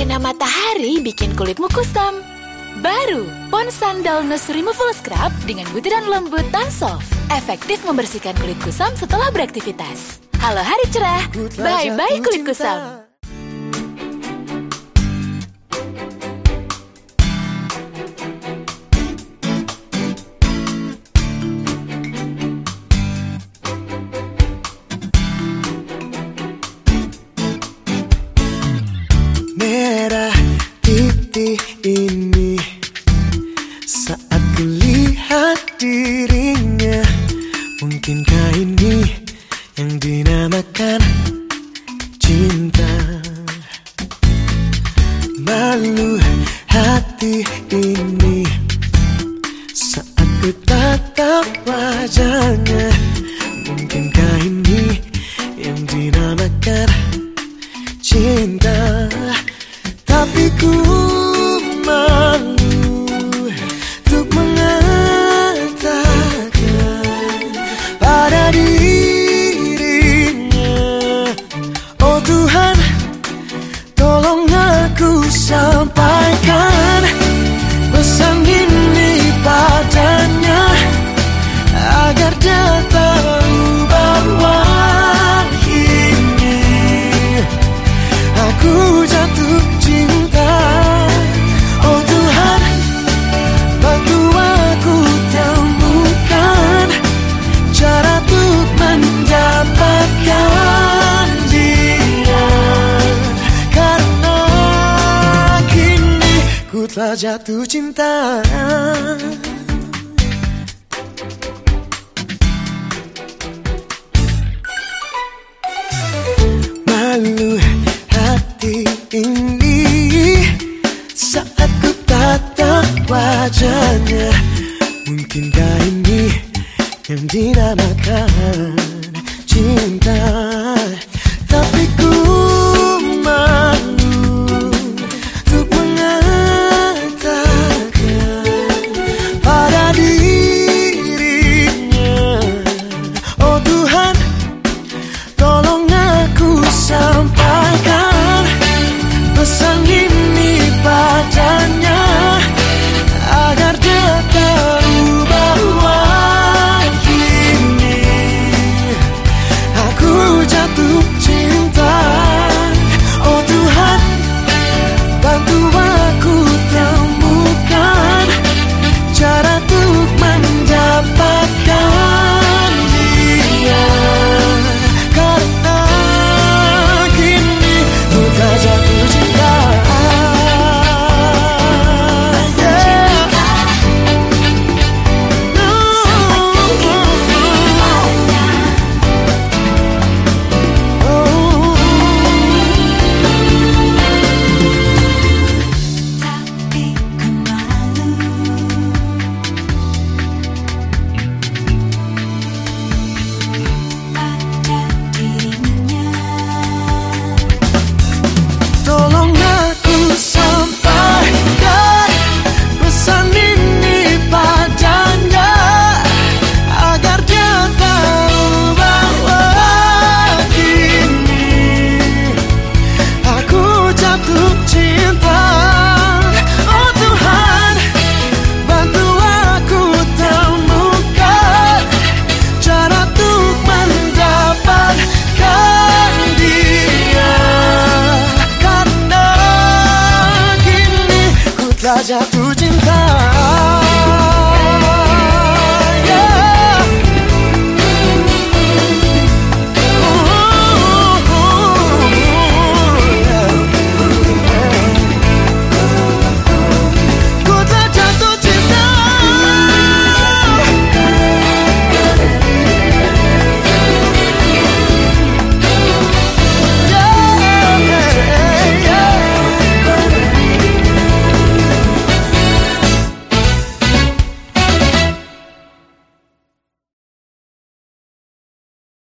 Terkena matahari bikin kulitmu kusam. Baru Pond's Sandal Nose Removal Scrub dengan butiran lembut dan soft. Efektif membersihkan kulit kusam setelah beraktivitas. Halo hari cerah, bye-bye kulit kusam. Merah titik ini saat kulihat dirinya. Mungkinkah ini yang dinamakan cinta? Malu hati ini saat ku tatap wajahnya. Mungkinkah ini yang dinamakan cinta? Tapi ku malu untuk mengatakan pada dirinya. Oh Tuhan, tolong aku sampaikan pesan ini padanya, agar dia tahu bahwa kini aku jatuh cinta. Oh Tuhan, bantu aku temukan cara untuk mendapatkan dia, karena kini ku telah jatuh cinta. Malu hati ini saat ku tatap wajahnya. Mungkinkah ini yang dinamakan cinta? Tapi ku malu untuk mengatakan pada dirinya. Oh Tuhan, tolong aku sampaikan pesan ini padanya, agar dia tahu bahwa kini aku jatuh cinta. Oh Tuhan, bantu aku temukan cara untuk mendapatkan dia, karena kini ku telah jatuh cinta. Tolong aku sampaikan pesan ini padanya, agar dia tahu bahwa kini aku jatuh cinta. Oh Tuhan, bantu aku temukan cara untuk mendapatkan dia, karena kini ku telah jatuh cinta.